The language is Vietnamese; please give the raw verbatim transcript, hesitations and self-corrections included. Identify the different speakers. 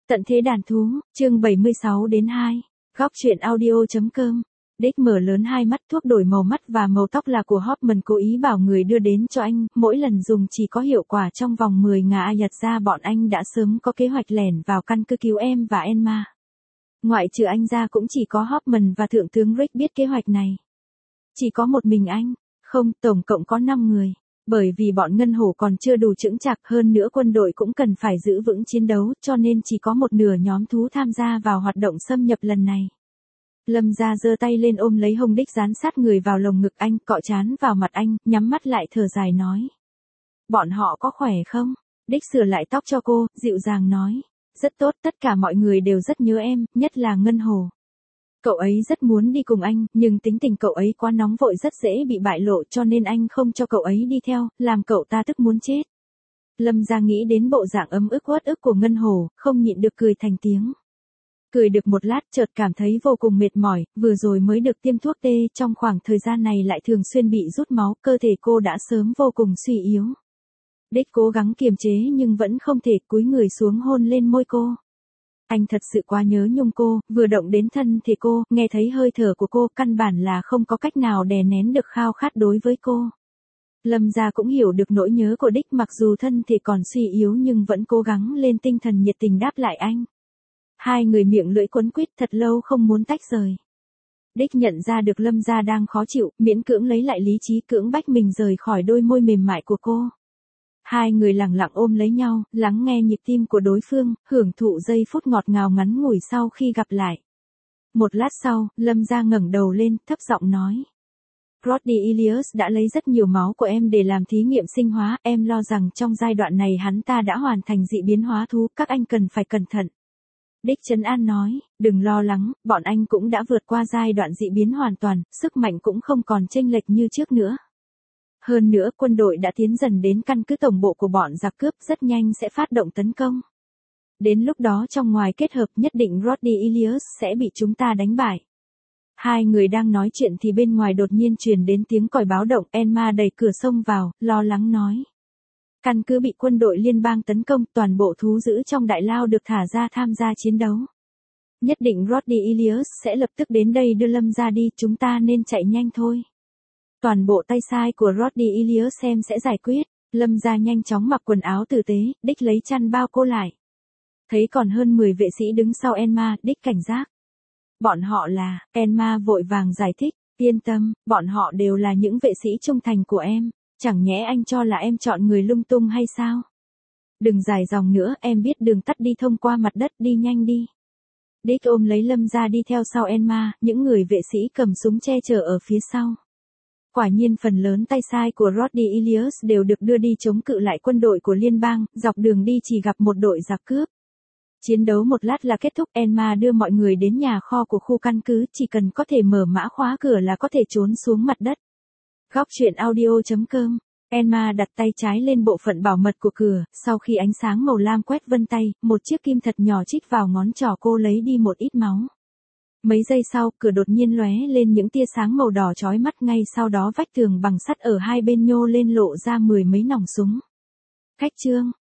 Speaker 1: Tận thế đàn thú, chương bảy mươi sáu đến hai. Góc truyện audio.com. Đích mở lớn hai mắt, thuốc đổi màu mắt và màu tóc là của Hoffman cố ý bảo người đưa đến cho anh, mỗi lần dùng chỉ có hiệu quả trong vòng mười ngày. Nhật ra bọn anh đã sớm có kế hoạch lẻn vào căn cứ cứu em và Emma. Ngoại trừ anh ra cũng chỉ có Hoffman và Thượng tướng Rick biết kế hoạch này. Chỉ có một mình anh, không, tổng cộng có năm người. Bởi vì bọn ngân hổ còn chưa đủ chững chạc, hơn nữa quân đội cũng cần phải giữ vững chiến đấu, cho nên chỉ có một nửa nhóm thú tham gia vào hoạt động xâm nhập lần này. Lâm Gia giơ tay lên ôm lấy hông Đích, dán sát người vào lồng ngực anh, cọ trán vào mặt anh, nhắm mắt lại thở dài nói. Bọn họ có khỏe không? Đích sửa lại tóc cho cô, dịu dàng nói. Rất tốt, tất cả mọi người đều rất nhớ em, nhất là ngân hổ. Cậu ấy rất muốn đi cùng anh, nhưng tính tình cậu ấy quá nóng vội, rất dễ bị bại lộ, cho nên anh không cho cậu ấy đi theo, làm cậu ta tức muốn chết. Lâm Gia nghĩ đến bộ dạng ấm ức uất ức của ngân hổ, không nhịn được cười thành tiếng. Cười được một lát chợt cảm thấy vô cùng mệt mỏi, vừa rồi mới được tiêm thuốc tê, trong khoảng thời gian này lại thường xuyên bị rút máu, cơ thể cô đã sớm vô cùng suy yếu. Đích cố gắng kiềm chế nhưng vẫn không thể, cúi người xuống hôn lên môi cô. Anh thật sự quá nhớ nhung cô, vừa động đến thân thể cô, nghe thấy hơi thở của cô, căn bản là không có cách nào đè nén được khao khát đối với cô. Lâm Gia cũng hiểu được nỗi nhớ của Đích, mặc dù thân thể còn suy yếu nhưng vẫn cố gắng lên tinh thần nhiệt tình đáp lại anh. Hai người miệng lưỡi quấn quýt thật lâu không muốn tách rời. Đích nhận ra được Lâm Gia đang khó chịu, miễn cưỡng lấy lại lý trí, cưỡng bách mình rời khỏi đôi môi mềm mại của cô. Hai người lặng lặng ôm lấy nhau, lắng nghe nhịp tim của đối phương, hưởng thụ giây phút ngọt ngào ngắn ngủi sau khi gặp lại. Một lát sau, Lâm Gia ngẩng đầu lên, thấp giọng nói. Roddy Ilias đã lấy rất nhiều máu của em để làm thí nghiệm sinh hóa, em lo rằng trong giai đoạn này hắn ta đã hoàn thành dị biến hóa thú, các anh cần phải cẩn thận. Đích trấn an nói, đừng lo lắng, bọn anh cũng đã vượt qua giai đoạn dị biến hoàn toàn, sức mạnh cũng không còn chênh lệch như trước nữa. Hơn nữa, quân đội đã tiến dần đến căn cứ tổng bộ của bọn giặc cướp, rất nhanh sẽ phát động tấn công. Đến lúc đó trong ngoài kết hợp, nhất định Roddy Ilias sẽ bị chúng ta đánh bại. Hai người đang nói chuyện thì bên ngoài đột nhiên truyền đến tiếng còi báo động, Emma đẩy cửa xông vào, lo lắng nói. Căn cứ bị quân đội liên bang tấn công, toàn bộ thú dữ trong đại lao được thả ra tham gia chiến đấu. Nhất định Roddy Ilias sẽ lập tức đến đây đưa Lâm Gia đi, chúng ta nên chạy nhanh thôi. Toàn bộ tay sai của Roddy Ilias xem sẽ giải quyết. Lâm Gia nhanh chóng mặc quần áo tử tế, Đích lấy chăn bao cô lại. Thấy còn hơn mười vệ sĩ đứng sau Emma, Đích cảnh giác. Bọn họ là, Emma vội vàng giải thích, yên tâm, bọn họ đều là những vệ sĩ trung thành của em, chẳng nhẽ anh cho là em chọn người lung tung hay sao? Đừng dài dòng nữa, em biết đường tắt đi thông qua mặt đất, đi nhanh đi. Đích ôm lấy Lâm Gia đi theo sau Emma, những người vệ sĩ cầm súng che chở ở phía sau. Quả nhiên phần lớn tay sai của Roddy Ilias đều được đưa đi chống cự lại quân đội của liên bang, dọc đường đi chỉ gặp một đội giặc cướp. Chiến đấu một lát là kết thúc, Emma đưa mọi người đến nhà kho của khu căn cứ, chỉ cần có thể mở mã khóa cửa là có thể trốn xuống mặt đất. Góc truyện audio.com. Emma đặt tay trái lên bộ phận bảo mật của cửa, sau khi ánh sáng màu lam quét vân tay, một chiếc kim thật nhỏ chích vào ngón trỏ cô, lấy đi một ít máu. Mấy giây sau, cửa đột nhiên lóe lên những tia sáng màu đỏ chói mắt, ngay sau đó vách tường bằng sắt ở hai bên nhô lên lộ ra mười mấy nòng súng. Khách trương,